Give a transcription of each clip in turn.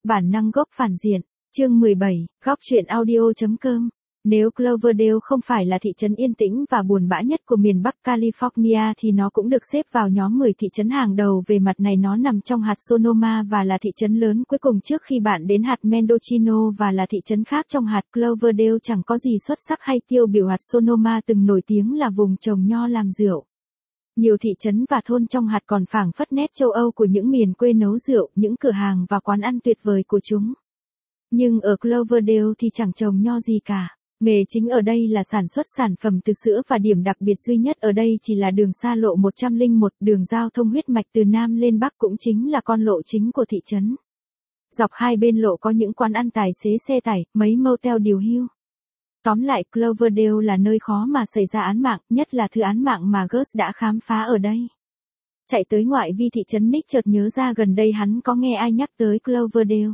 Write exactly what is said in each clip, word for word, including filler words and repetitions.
Bản năng gốc phản diện. Chương mười bảy, góc truyện audio.com. Nếu Cloverdale không phải là thị trấn yên tĩnh và buồn bã nhất của miền Bắc California thì nó cũng được xếp vào nhóm mười thị trấn hàng đầu về mặt này. Nó nằm trong hạt Sonoma và là thị trấn lớn cuối cùng trước khi bạn đến hạt Mendocino và là thị trấn khác trong hạt Cloverdale chẳng có gì xuất sắc hay tiêu biểu. Hạt Sonoma từng nổi tiếng là vùng trồng nho làm rượu. Nhiều thị trấn và thôn trong hạt còn phảng phất nét châu Âu của những miền quê nấu rượu, những cửa hàng và quán ăn tuyệt vời của chúng. Nhưng ở Cloverdale thì chẳng trồng nho gì cả. Nghề chính ở đây là sản xuất sản phẩm từ sữa và điểm đặc biệt duy nhất ở đây chỉ là đường xa lộ một không một, đường giao thông huyết mạch từ Nam lên Bắc cũng chính là con lộ chính của thị trấn. Dọc hai bên lộ có những quán ăn tài xế xe tải, mấy motel điều hưu. Tóm lại Cloverdale là nơi khó mà xảy ra án mạng, nhất là thứ án mạng mà Gus đã khám phá ở đây. Chạy tới ngoại vi thị trấn Nick chợt nhớ ra gần đây hắn có nghe ai nhắc tới Cloverdale.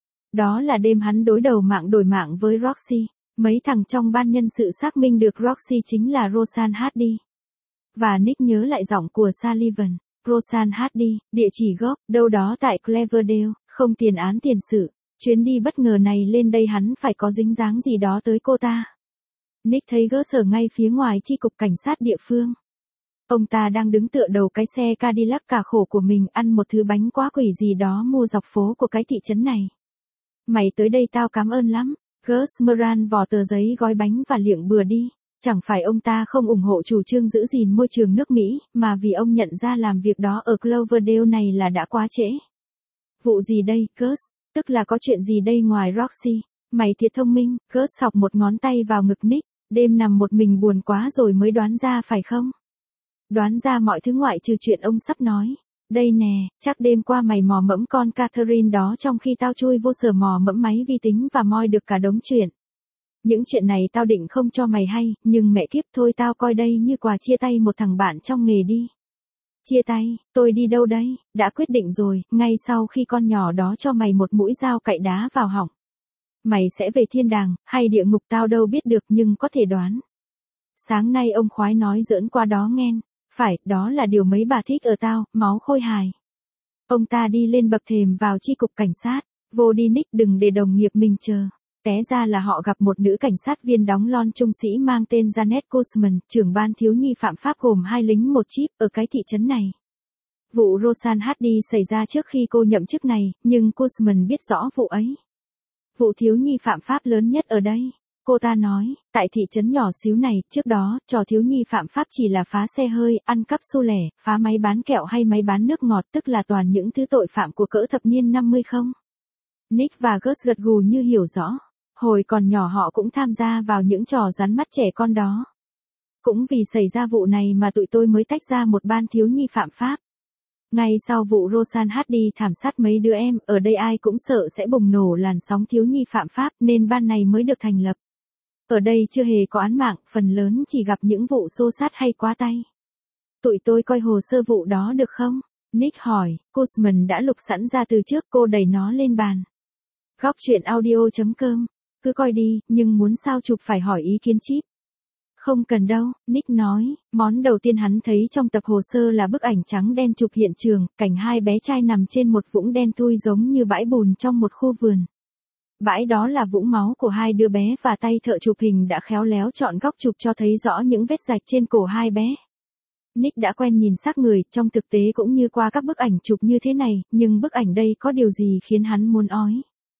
Đó là đêm hắn đối đầu mạng đổi mạng với Roxy. Mấy thằng trong ban nhân sự xác minh được Roxy chính là Rosanne Hardy. Và Nick nhớ lại giọng của Sullivan. Rosanne Hardy, địa chỉ gốc, đâu đó tại Cloverdale, không tiền án tiền sự. Chuyến đi bất ngờ này lên đây hắn phải có dính dáng gì đó tới cô ta. Nick thấy Gus ở ngay phía ngoài chi cục cảnh sát địa phương. Ông ta đang đứng tựa đầu cái xe Cadillac cả khổ của mình ăn một thứ bánh quá quỷ gì đó mua dọc phố của cái thị trấn này. Mày tới đây tao cảm ơn lắm. Gus Moran vò tờ giấy gói bánh và liệng bừa đi. Chẳng phải ông ta không ủng hộ chủ trương giữ gìn môi trường nước Mỹ, mà vì ông nhận ra làm việc đó ở Cloverdale này là đã quá trễ. Vụ gì đây, Gus? Tức là có chuyện gì đây ngoài Roxy? Mày thiệt thông minh. Gus sọc một ngón tay vào ngực Nick. Đêm nằm một mình buồn quá rồi mới đoán ra phải không? Đoán ra mọi thứ ngoại trừ chuyện ông sắp nói. Đây nè, chắc đêm qua mày mò mẫm con Catherine đó trong khi tao chui vô sở mò mẫm máy vi tính và moi được cả đống chuyện. Những chuyện này tao định không cho mày hay, nhưng mẹ kiếp thôi tao coi đây như quà chia tay một thằng bạn trong nghề đi. Chia tay, tôi đi đâu đấy, đã quyết định rồi, ngay sau khi con nhỏ đó cho mày một mũi dao cạy đá vào họng. Mày sẽ về thiên đàng, hay địa ngục tao đâu biết được nhưng có thể đoán. Sáng nay ông khoái nói giỡn qua đó nghen. Phải, đó là điều mấy bà thích ở tao, máu khôi hài. Ông ta đi lên bậc thềm vào chi cục cảnh sát. Vô đi Nick đừng để đồng nghiệp mình chờ. Té ra là họ gặp một nữ cảnh sát viên đóng lon trung sĩ mang tên Janet Guzman, trưởng ban thiếu nhi phạm pháp gồm hai lính một chíp ở cái thị trấn này. Vụ Rosanne Hardy xảy ra trước khi cô nhậm chức này, nhưng Guzman biết rõ vụ ấy. Vụ thiếu nhi phạm pháp lớn nhất ở đây. Cô ta nói, tại thị trấn nhỏ xíu này, trước đó, trò thiếu nhi phạm pháp chỉ là phá xe hơi, ăn cắp xu lẻ, phá máy bán kẹo hay máy bán nước ngọt, tức là toàn những thứ tội phạm của cỡ thập niên năm mươi không? Nick và Gus gật gù như hiểu rõ. Hồi còn nhỏ họ cũng tham gia vào những trò rắn mắt trẻ con đó. Cũng vì xảy ra vụ này mà tụi tôi mới tách ra một ban thiếu nhi phạm pháp. Ngay sau vụ Rosanne Hardy thảm sát mấy đứa em, ở đây ai cũng sợ sẽ bùng nổ làn sóng thiếu nhi phạm pháp nên ban này mới được thành lập. Ở đây chưa hề có án mạng, phần lớn chỉ gặp những vụ xô xát hay quá tay. Tụi tôi coi hồ sơ vụ đó được không? Nick hỏi, Guzman đã lục sẵn ra từ trước, cô đẩy nó lên bàn. Góc truyện audio.com, cứ coi đi, nhưng muốn sao chụp phải hỏi ý kiến chip. Không cần đâu, Nick nói, món đầu tiên hắn thấy trong tập hồ sơ là bức ảnh trắng đen chụp hiện trường, cảnh hai bé trai nằm trên một vũng đen thui giống như bãi bùn trong một khu vườn. Bãi đó là vũng máu của hai đứa bé và tay thợ chụp hình đã khéo léo chọn góc chụp cho thấy rõ những vết rạch trên cổ hai bé. Nick đã quen nhìn xác người, trong thực tế cũng như qua các bức ảnh chụp như thế này, nhưng bức ảnh đây có điều gì khiến hắn muốn ói.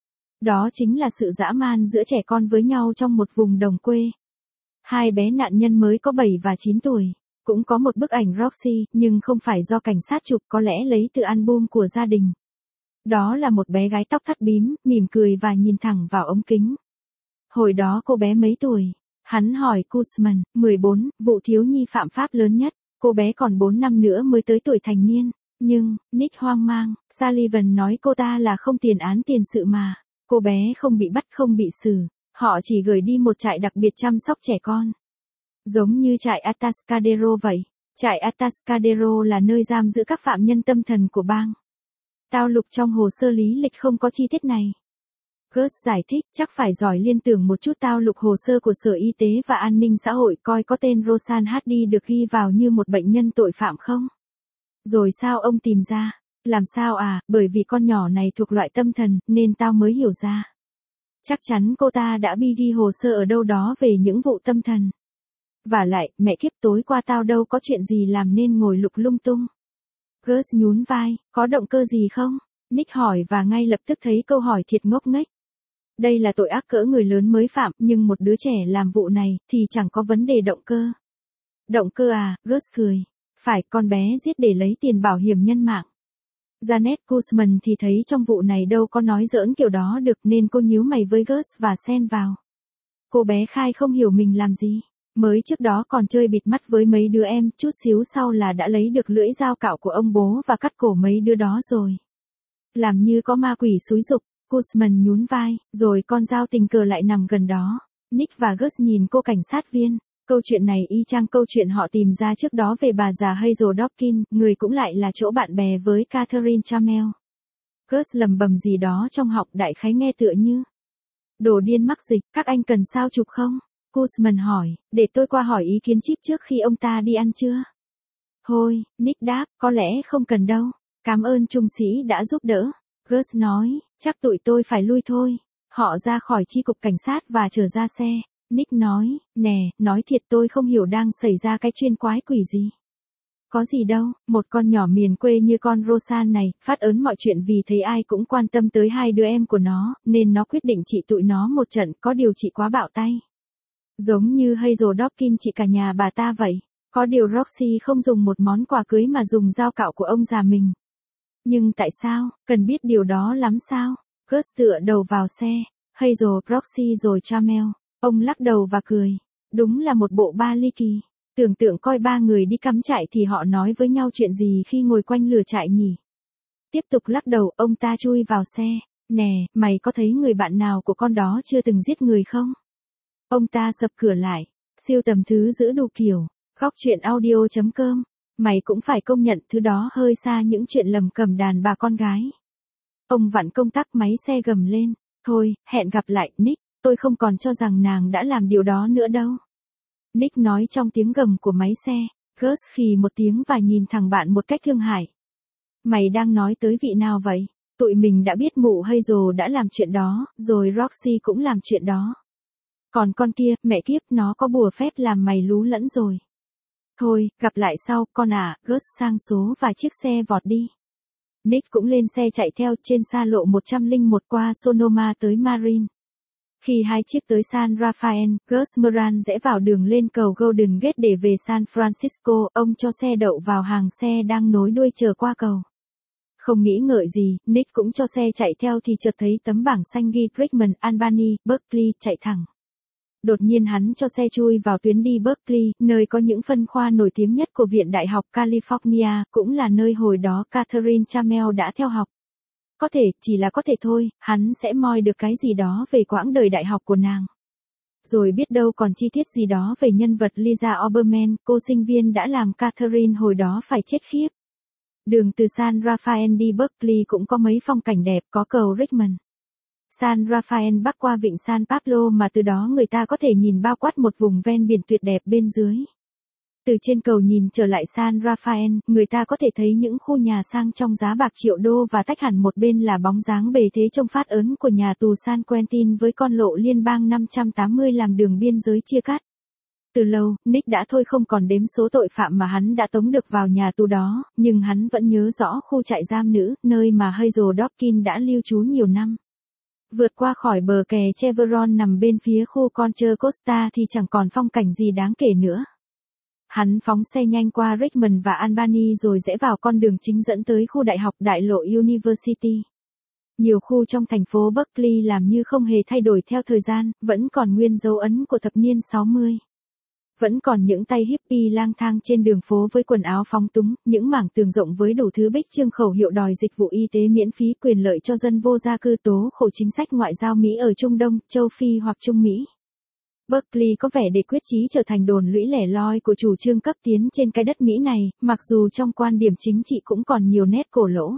Đó chính là sự dã man giữa trẻ con với nhau trong một vùng đồng quê. Hai bé nạn nhân mới có bảy và chín tuổi. Cũng có một bức ảnh Roxy, nhưng không phải do cảnh sát chụp, có lẽ lấy từ album của gia đình. Đó là một bé gái tóc thắt bím, mỉm cười và nhìn thẳng vào ống kính. Hồi đó cô bé mấy tuổi? Hắn hỏi Guzman, mười bốn, vụ thiếu nhi phạm pháp lớn nhất. Cô bé còn bốn năm nữa mới tới tuổi thành niên. Nhưng, Nick hoang mang, Sullivan nói cô ta là không tiền án tiền sự mà. Cô bé không bị bắt không bị xử. Họ chỉ gửi đi một trại đặc biệt chăm sóc trẻ con. Giống như trại Atascadero vậy. Trại Atascadero là nơi giam giữ các phạm nhân tâm thần của bang. Tao lục trong hồ sơ lý lịch không có chi tiết này. Gus giải thích, chắc phải giỏi liên tưởng một chút. Tao lục hồ sơ của Sở Y tế và An ninh xã hội coi có tên Rosanne Hardy được ghi vào như một bệnh nhân tội phạm không? Rồi sao ông tìm ra? Làm sao à, bởi vì con nhỏ này thuộc loại tâm thần, nên tao mới hiểu ra. Chắc chắn cô ta đã bi ghi hồ sơ ở đâu đó về những vụ tâm thần. Vả lại, mẹ kiếp tối qua tao đâu có chuyện gì làm nên ngồi lục lung tung. Gus nhún vai, có động cơ gì không? Nick hỏi và ngay lập tức thấy câu hỏi thiệt ngốc nghếch. Đây là tội ác cỡ người lớn mới phạm, nhưng một đứa trẻ làm vụ này, thì chẳng có vấn đề động cơ. Động cơ à, Gus cười. Phải, con bé giết để lấy tiền bảo hiểm nhân mạng. Janet Guzman thì thấy trong vụ này đâu có nói giỡn kiểu đó được nên cô nhíu mày với Gus và xen vào. Cô bé khai không hiểu mình làm gì. Mới trước đó còn chơi bịt mắt với mấy đứa em, chút xíu sau là đã lấy được lưỡi dao cạo của ông bố và cắt cổ mấy đứa đó rồi. Làm như có ma quỷ xúi giục, Guzman nhún vai, rồi con dao tình cờ lại nằm gần đó. Nick và Gus nhìn cô cảnh sát viên. Câu chuyện này y chang câu chuyện họ tìm ra trước đó về bà già Hazel Dawkins, người cũng lại là chỗ bạn bè với Catherine Chamel. Gus lầm bầm gì đó trong họng, đại khái nghe tựa như. Đồ điên mắc dịch, các anh cần sao chụp không? Guzman hỏi, để tôi qua hỏi ý kiến Chip trước khi ông ta đi ăn trưa. Thôi, Nick đáp, có lẽ không cần đâu. Cảm ơn trung sĩ đã giúp đỡ. Gus nói, chắc tụi tôi phải lui thôi. Họ ra khỏi chi cục cảnh sát và trở ra xe. Nick nói, nè, nói thiệt tôi không hiểu đang xảy ra cái chuyên quái quỷ gì. Có gì đâu, một con nhỏ miền quê như con Rosanne này, phát ớn mọi chuyện vì thấy ai cũng quan tâm tới hai đứa em của nó, nên nó quyết định trị tụi nó một trận, có điều trị quá bạo tay. Giống như Hazel Dawkins trị cả nhà bà ta vậy. Có điều Roxy không dùng một món quà cưới mà dùng dao cạo của ông già mình. Nhưng tại sao, cần biết điều đó lắm sao? Gus tựa đầu vào xe, Hazel, Roxy rồi Chamel. Ông lắc đầu và cười. Đúng là một bộ ba ly kỳ. Tưởng tượng coi ba người đi cắm trại thì họ nói với nhau chuyện gì khi ngồi quanh lửa trại nhỉ? Tiếp tục lắc đầu, ông ta chui vào xe. Nè, mày có thấy người bạn nào của con đó chưa từng giết người không? Ông ta sập cửa lại. Siêu tầm thứ giữ đủ kiểu. Góc chuyện audio chấm com. Mày cũng phải công nhận thứ đó hơi xa những chuyện lầm cầm đàn bà con gái. Ông vặn công tắc máy xe gầm lên. Thôi, hẹn gặp lại, Nick. Tôi không còn cho rằng nàng đã làm điều đó nữa đâu. Nick nói trong tiếng gầm của máy xe. Gus khì một tiếng và nhìn thẳng bạn một cách thương hại. Mày đang nói tới vị nào vậy? Tụi mình đã biết mụ Hazel đã làm chuyện đó, rồi Roxy cũng làm chuyện đó. Còn con kia, mẹ kiếp, nó có bùa phép làm mày lú lẫn rồi. Thôi, gặp lại sau, con à, Gus sang số và chiếc xe vọt đi. Nick cũng lên xe chạy theo trên xa lộ một trăm lẻ một qua Sonoma tới Marin. Khi hai chiếc tới San Rafael, Gus Moran rẽ vào đường lên cầu Golden Gate để về San Francisco, ông cho xe đậu vào hàng xe đang nối đuôi chờ qua cầu. Không nghĩ ngợi gì, Nick cũng cho xe chạy theo thì chợt thấy tấm bảng xanh ghi Richmond, Albany, Berkeley chạy thẳng. Đột nhiên hắn cho xe chui vào tuyến đi Berkeley, nơi có những phân khoa nổi tiếng nhất của Viện Đại học California, cũng là nơi hồi đó Catherine Chamel đã theo học. Có thể, chỉ là có thể thôi, hắn sẽ moi được cái gì đó về quãng đời đại học của nàng. Rồi biết đâu còn chi tiết gì đó về nhân vật Lisa Oberman, cô sinh viên đã làm Catherine hồi đó phải chết khiếp. Đường từ San Rafael đi Berkeley cũng có mấy phong cảnh đẹp, có cầu Richmond. San Rafael bắc qua vịnh San Pablo mà từ đó người ta có thể nhìn bao quát một vùng ven biển tuyệt đẹp bên dưới. Từ trên cầu nhìn trở lại San Rafael, người ta có thể thấy những khu nhà sang trong giá bạc triệu đô và tách hẳn một bên là bóng dáng bề thế trông phát ớn của nhà tù San Quentin với con lộ liên bang năm trăm tám mươi làm đường biên giới chia cắt. Từ lâu, Nick đã thôi không còn đếm số tội phạm mà hắn đã tống được vào nhà tù đó, nhưng hắn vẫn nhớ rõ khu trại giam nữ, nơi mà Hazel Dawkins đã lưu trú nhiều năm. Vượt qua khỏi bờ kè Chevron nằm bên phía khu Contra Costa thì chẳng còn phong cảnh gì đáng kể nữa. Hắn phóng xe nhanh qua Richmond và Albany rồi rẽ vào con đường chính dẫn tới khu đại học đại lộ University. Nhiều khu trong thành phố Berkeley làm như không hề thay đổi theo thời gian, vẫn còn nguyên dấu ấn của thập niên sáu mươi. Vẫn còn những tay hippie lang thang trên đường phố với quần áo phóng túng, những mảng tường rộng với đủ thứ bích chương khẩu hiệu đòi dịch vụ y tế miễn phí, quyền lợi cho dân vô gia cư, tố khổ chính sách ngoại giao Mỹ ở Trung Đông, châu Phi hoặc Trung Mỹ. Berkeley có vẻ để quyết chí trở thành đồn lũy lẻ loi của chủ trương cấp tiến trên cái đất Mỹ này, mặc dù trong quan điểm chính trị cũng còn nhiều nét cổ lỗ.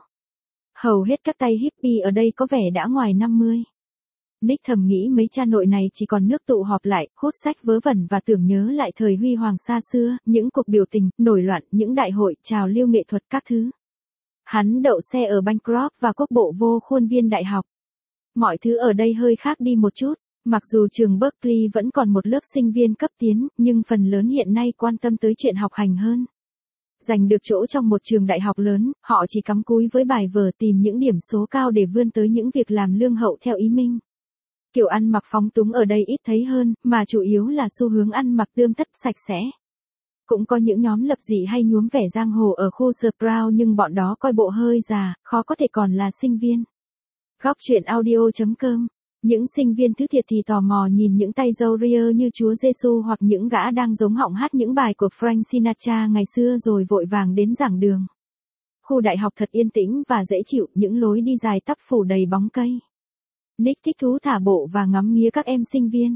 Hầu hết các tay hippie ở đây có vẻ đã ngoài năm mươi. Nick thầm nghĩ mấy cha nội này chỉ còn nước tụ họp lại, hút sách vớ vẩn và tưởng nhớ lại thời huy hoàng xa xưa, những cuộc biểu tình, nổi loạn, những đại hội, trào lưu nghệ thuật các thứ. Hắn đậu xe ở Bancroft và quốc bộ vô khuôn viên đại học. Mọi thứ ở đây hơi khác đi một chút. Mặc dù trường Berkeley vẫn còn một lớp sinh viên cấp tiến, nhưng phần lớn hiện nay quan tâm tới chuyện học hành hơn. Giành được chỗ trong một trường đại học lớn, họ chỉ cắm cúi với bài vở tìm những điểm số cao để vươn tới những việc làm lương hậu theo ý mình. Kiểu ăn mặc phóng túng ở đây ít thấy hơn, mà chủ yếu là xu hướng ăn mặc tươm tất sạch sẽ. Cũng có những nhóm lập dị hay nhuốm vẻ giang hồ ở khu Sprout, nhưng bọn đó coi bộ hơi già, khó có thể còn là sinh viên. Góc truyện audio chấm com. Những sinh viên thứ thiệt thì tò mò nhìn những tay râu ria như Chúa Giêsu hoặc những gã đang giống họng hát những bài của Frank Sinatra ngày xưa rồi vội vàng đến giảng đường. Khu đại học thật yên tĩnh và dễ chịu, những lối đi dài tắp phủ đầy bóng cây. Nick thích thú thả bộ và ngắm nghía các em sinh viên.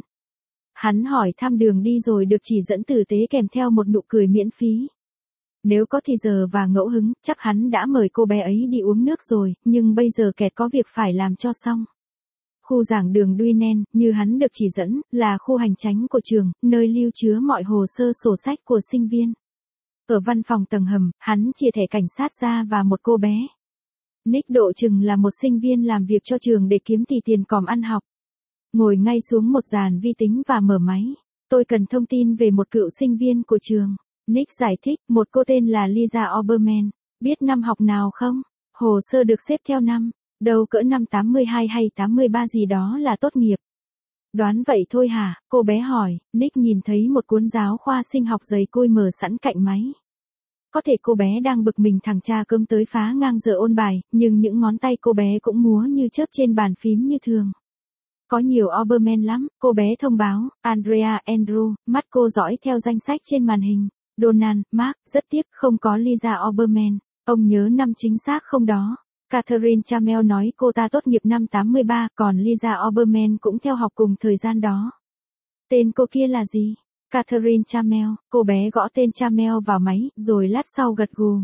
Hắn hỏi thăm đường đi rồi được chỉ dẫn tử tế kèm theo một nụ cười miễn phí. Nếu có thì giờ và ngẫu hứng, chắc hắn đã mời cô bé ấy đi uống nước rồi, nhưng bây giờ kẹt có việc phải làm cho xong. Khu giảng đường Duinen, như hắn được chỉ dẫn, là khu hành chánh của trường, nơi lưu chứa mọi hồ sơ sổ sách của sinh viên. Ở văn phòng tầng hầm, hắn chia thẻ cảnh sát ra và một cô bé. Nick độ chừng là một sinh viên làm việc cho trường để kiếm tỷ tiền còm ăn học. Ngồi ngay xuống một dàn vi tính và mở máy. Tôi cần thông tin về một cựu sinh viên của trường. Nick giải thích, một cô tên là Lisa Oberman. Biết năm học nào không? Hồ sơ được xếp theo năm. Đâu cỡ năm tám mươi hai hay tám mươi ba gì đó là tốt nghiệp. Đoán vậy thôi hả? Cô bé hỏi. Nick nhìn thấy một cuốn giáo khoa sinh học dày côi mở sẵn cạnh máy. Có thể cô bé đang bực mình thằng cha cơm tới phá ngang giờ ôn bài, nhưng những ngón tay cô bé cũng múa như chớp trên bàn phím như thường. Có nhiều Oberman lắm, cô bé thông báo. Andrea, Andrew, mắt cô dõi theo danh sách trên màn hình. Donald, Mark, rất tiếc không có Lisa Oberman. Ông nhớ năm chính xác không đó? Catherine Chamel nói cô ta tốt nghiệp năm tám mươi ba, còn Lisa Oberman cũng theo học cùng thời gian đó. Tên cô kia là gì? Catherine Chamel. Cô bé gõ tên Chamel vào máy, rồi lát sau gật gù.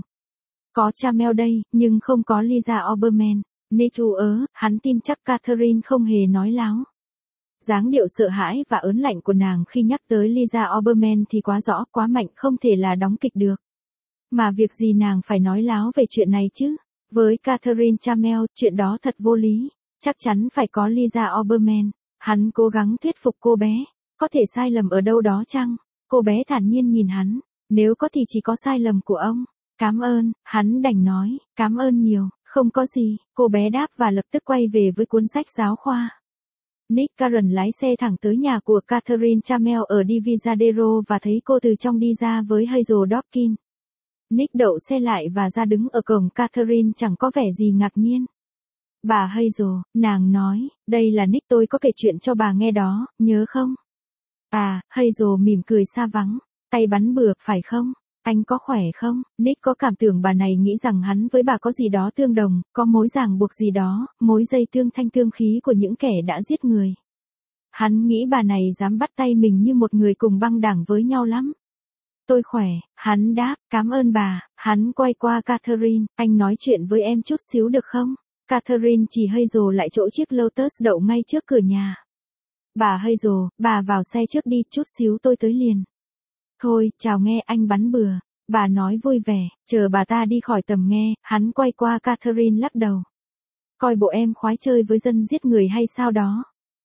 Có Chamel đây, nhưng không có Lisa Oberman. Nick ú ớ, hắn tin chắc Catherine không hề nói láo. Dáng điệu sợ hãi và ớn lạnh của nàng khi nhắc tới Lisa Oberman thì quá rõ, quá mạnh, không thể là đóng kịch được. Mà việc gì nàng phải nói láo về chuyện này chứ? Với Catherine Chamel, chuyện đó thật vô lý. Chắc chắn phải có Lisa Oberman. Hắn cố gắng thuyết phục cô bé. Có thể sai lầm ở đâu đó chăng? Cô bé thản nhiên nhìn hắn. Nếu có thì chỉ có sai lầm của ông. Cảm ơn, hắn đành nói. Cảm ơn nhiều. Không có gì. Cô bé đáp và lập tức quay về với cuốn sách giáo khoa. Nick Karen lái xe thẳng tới nhà của Catherine Chamel ở Divisadero và thấy cô từ trong đi ra với Hazel Dawkins. Nick đậu xe lại và ra đứng ở cổng. Catherine chẳng có vẻ gì ngạc nhiên. Bà Hazel, nàng nói, đây là Nick, tôi có kể chuyện cho bà nghe đó, nhớ không? À, Hazel mỉm cười xa vắng. Tay bắn bừa, phải không? Anh có khỏe không? Nick có cảm tưởng bà này nghĩ rằng hắn với bà có gì đó tương đồng, có mối ràng buộc gì đó, mối dây tương thanh tương khí của những kẻ đã giết người. Hắn nghĩ bà này dám bắt tay mình như một người cùng băng đảng với nhau lắm. Tôi khỏe, hắn đáp, cảm ơn bà. Hắn quay qua Catherine, anh nói chuyện với em chút xíu được không? Catherine chỉ Hazel lại chỗ chiếc Lotus đậu ngay trước cửa nhà. Bà Hazel, bà vào xe trước đi, chút xíu tôi tới liền. Thôi, chào nghe anh bắn bừa. Bà nói vui vẻ, chờ bà ta đi khỏi tầm nghe, hắn quay qua Catherine lắc đầu. Coi bộ em khoái chơi với dân giết người hay sao đó.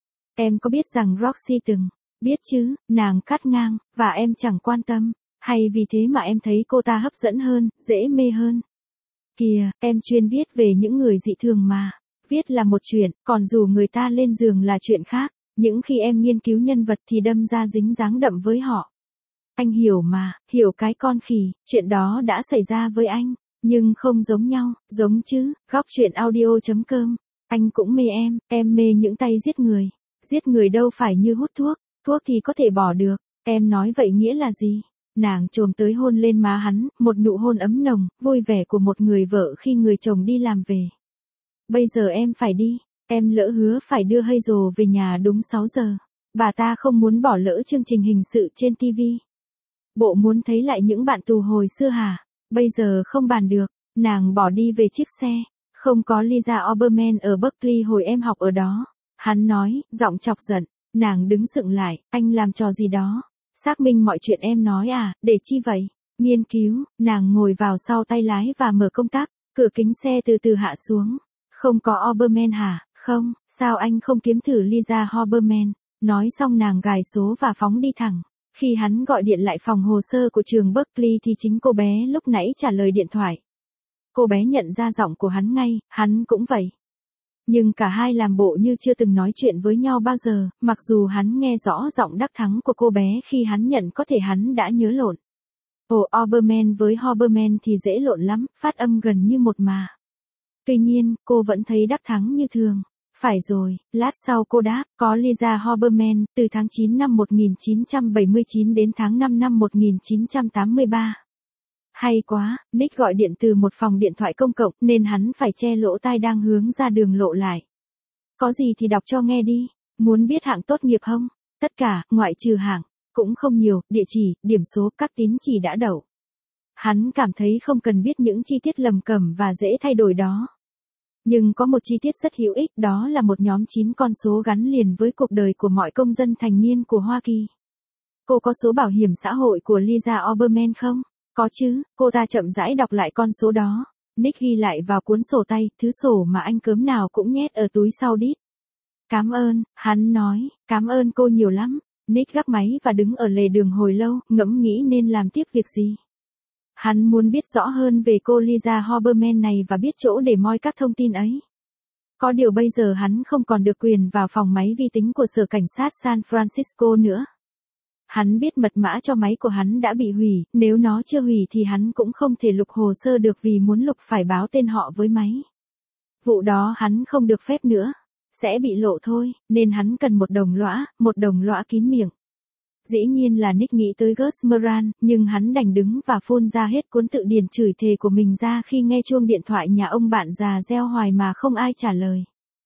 Em có biết rằng Roxy từng, biết chứ, nàng cắt ngang, và em chẳng quan tâm, hay vì thế mà em thấy cô ta hấp dẫn hơn, dễ mê hơn. Kìa, em chuyên viết về những người dị thường mà. Viết là một chuyện, còn dù người ta lên giường là chuyện khác. Những khi em nghiên cứu nhân vật thì đâm ra dính dáng đậm với họ. Anh hiểu mà, hiểu cái con khỉ, chuyện đó đã xảy ra với anh, nhưng không giống nhau, giống chứ. Góc truyện audio chấm com. Anh cũng mê em, em mê những tay giết người. Giết người đâu phải như hút thuốc, thuốc thì có thể bỏ được. Em nói vậy nghĩa là gì? Nàng chồm tới hôn lên má hắn, một nụ hôn ấm nồng, vui vẻ của một người vợ khi người chồng đi làm về. Bây giờ em phải đi, em lỡ hứa phải đưa Hazel về nhà đúng sáu giờ. Bà ta không muốn bỏ lỡ chương trình hình sự trên ti vi. Bộ muốn thấy lại những bạn tù hồi xưa hả? Bây giờ không bàn được. Nàng bỏ đi về chiếc xe. Không có Lisa Oberman ở Berkeley hồi em học ở đó. Hắn nói, giọng chọc giận. Nàng đứng sững lại, anh làm trò gì đó? Xác minh mọi chuyện em nói à, để chi vậy? Nghiên cứu, nàng ngồi vào sau tay lái và mở công tắc. Cửa kính xe từ từ hạ xuống. Không có Oberman hả? Không, sao anh không kiếm thử Lisa Oberman? Nói xong nàng gài số và phóng đi thẳng. Khi hắn gọi điện lại phòng hồ sơ của trường Berkeley thì chính cô bé lúc nãy trả lời điện thoại. Cô bé nhận ra giọng của hắn ngay, hắn cũng vậy. Nhưng cả hai làm bộ như chưa từng nói chuyện với nhau bao giờ, mặc dù hắn nghe rõ giọng đắc thắng của cô bé khi hắn nhận có thể hắn đã nhớ lộn. Ồ, Oberman với Hoberman thì dễ lộn lắm, phát âm gần như một mà. Tuy nhiên, cô vẫn thấy đắc thắng như thường. Phải rồi, lát sau cô đáp, có Lisa Hoberman, từ tháng chín năm một nghìn chín trăm bảy mươi chín đến tháng năm năm một nghìn chín trăm tám mươi ba. Hay quá, Nick gọi điện từ một phòng điện thoại công cộng nên hắn phải che lỗ tai đang hướng ra đường lộ lại. Có gì thì đọc cho nghe đi, muốn biết hạng tốt nghiệp không? Tất cả, ngoại trừ hạng, cũng không nhiều, địa chỉ, điểm số, các tín chỉ đã đậu. Hắn cảm thấy không cần biết những chi tiết lầm cẩm và dễ thay đổi đó. Nhưng có một chi tiết rất hữu ích, đó là một nhóm chín con số gắn liền với cuộc đời của mọi công dân thành niên của Hoa Kỳ. Cô có số bảo hiểm xã hội của Lisa Oberman không? Có chứ, cô ta chậm rãi đọc lại con số đó. Nick ghi lại vào cuốn sổ tay, thứ sổ mà anh cớm nào cũng nhét ở túi sau đít. Cảm ơn, hắn nói, cảm ơn cô nhiều lắm. Nick gác máy và đứng ở lề đường hồi lâu, ngẫm nghĩ nên làm tiếp việc gì. Hắn muốn biết rõ hơn về cô Lisa Oberman này và biết chỗ để moi các thông tin ấy. Có điều bây giờ hắn không còn được quyền vào phòng máy vi tính của sở cảnh sát San Francisco nữa. Hắn biết mật mã cho máy của hắn đã bị hủy, nếu nó chưa hủy thì hắn cũng không thể lục hồ sơ được vì muốn lục phải báo tên họ với máy. Vụ đó hắn không được phép nữa, sẽ bị lộ thôi, nên hắn cần một đồng lõa, một đồng lõa kín miệng. Dĩ nhiên là Nick nghĩ tới Gus Moran, nhưng hắn đành đứng và phun ra hết cuốn tự điển chửi thề của mình ra khi nghe chuông điện thoại nhà ông bạn già reo hoài mà không ai trả lời.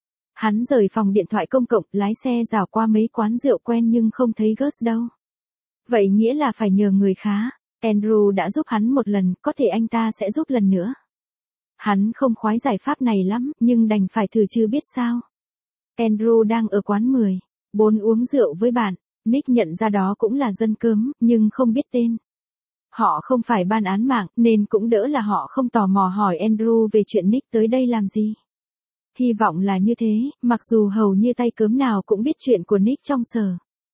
Hắn rời phòng điện thoại công cộng, lái xe dạo qua mấy quán rượu quen nhưng không thấy Gus đâu. Vậy nghĩa là phải nhờ người khá. Andrew đã giúp hắn một lần, có thể anh ta sẽ giúp lần nữa. Hắn không khoái giải pháp này lắm, nhưng đành phải thử chứ biết sao. Andrew đang ở quán mười bốn uống rượu với bạn. Nick nhận ra đó cũng là dân cớm, nhưng không biết tên. Họ không phải ban án mạng, nên cũng đỡ là họ không tò mò hỏi Andrew về chuyện Nick tới đây làm gì. Hy vọng là như thế, mặc dù hầu như tay cớm nào cũng biết chuyện của Nick trong sở.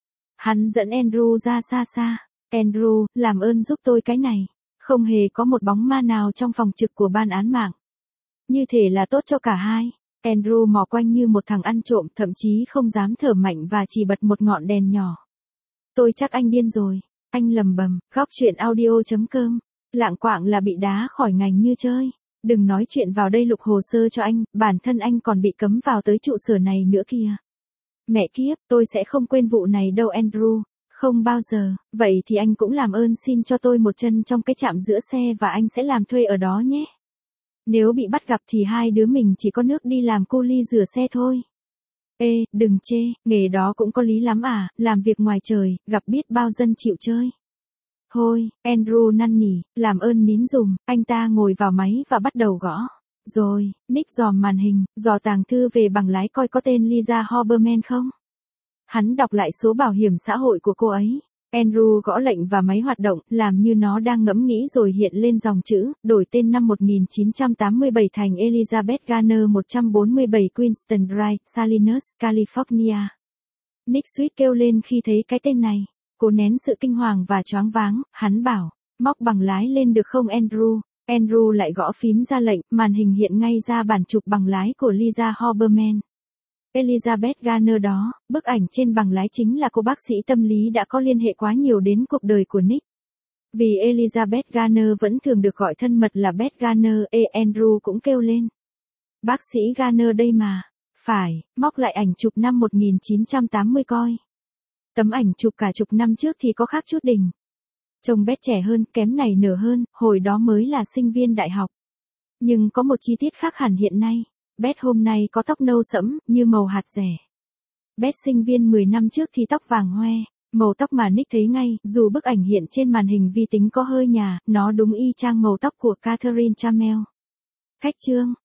Hắn dẫn Andrew ra xa xa. Andrew, làm ơn giúp tôi cái này. Không hề có một bóng ma nào trong phòng trực của ban án mạng. Như thể là tốt cho cả hai. Andrew mò quanh như một thằng ăn trộm, thậm chí không dám thở mạnh và chỉ bật một ngọn đèn nhỏ. Tôi chắc anh điên rồi. Anh lầm bầm, góc chuyện audio chấm com. Lạng quạng là bị đá khỏi ngành như chơi. Đừng nói chuyện vào đây lục hồ sơ cho anh, bản thân anh còn bị cấm vào tới trụ sở này nữa kìa. Mẹ kiếp, tôi sẽ không quên vụ này đâu Andrew. Không bao giờ, vậy thì anh cũng làm ơn xin cho tôi một chân trong cái trạm giữa xe và anh sẽ làm thuê ở đó nhé. Nếu bị bắt gặp thì hai đứa mình chỉ có nước đi làm cu li rửa xe thôi. Ê, đừng chê, nghề đó cũng có lý lắm à, làm việc ngoài trời, gặp biết bao dân chịu chơi. Thôi, Andrew năn nỉ, làm ơn nín dùm, anh ta ngồi vào máy và bắt đầu gõ. Rồi, Nick dòm màn hình, dò tàng thư về bằng lái coi có tên Lisa Oberman không. Hắn đọc lại số bảo hiểm xã hội của cô ấy. Andrew gõ lệnh và máy hoạt động, làm như nó đang ngẫm nghĩ rồi hiện lên dòng chữ, đổi tên năm một nghìn chín trăm tám mươi bảy thành Elizabeth Garner một trăm bốn mươi bảy Queenston Drive, Salinas, California. Nick suýt kêu lên khi thấy cái tên này. Cố nén sự kinh hoàng và choáng váng, hắn bảo, móc bằng lái lên được không Andrew? Andrew lại gõ phím ra lệnh, màn hình hiện ngay ra bản chụp bằng lái của Lisa Oberman. Elizabeth Garner đó, bức ảnh trên bằng lái chính là cô bác sĩ tâm lý đã có liên hệ quá nhiều đến cuộc đời của Nick. Vì Elizabeth Garner vẫn thường được gọi thân mật là Beth Garner, ê Andrew cũng kêu lên. Bác sĩ Garner đây mà. Phải, móc lại ảnh chụp năm một nghìn chín trăm tám mươi coi. Tấm ảnh chụp cả chục năm trước thì có khác chút đỉnh. Trông Beth trẻ hơn, kém này nở hơn, hồi đó mới là sinh viên đại học. Nhưng có một chi tiết khác hẳn hiện nay. Beth hôm nay có tóc nâu sẫm, như màu hạt dẻ. Beth sinh viên mười năm trước thì tóc vàng hoe, màu tóc mà Nick thấy ngay, dù bức ảnh hiện trên màn hình vi tính có hơi nhà, nó đúng y chang màu tóc của Catherine Chamel. Khách trương,